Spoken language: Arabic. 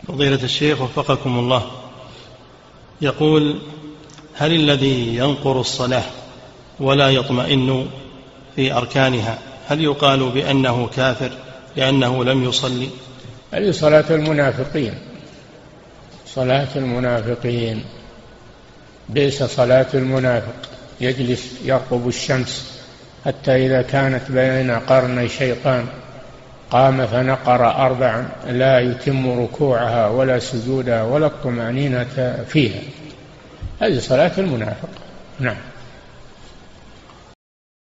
فضيلة الشيخ وفقكم الله، يقول: هل الذي ينقر الصلاة ولا يطمئن في أركانها هل يقال بأنه كافر لأنه لم يصلي؟ هذه صلاة المنافقين، صلاة المنافقين، بئس صلاة المنافق، يجلس يرقب الشمس حتى إذا كانت بين قرني شيطان قام فنقر 4 لا يتم ركوعها ولا سجودها ولا الطمأنينة فيها. هذه صلاة المنافق. نعم.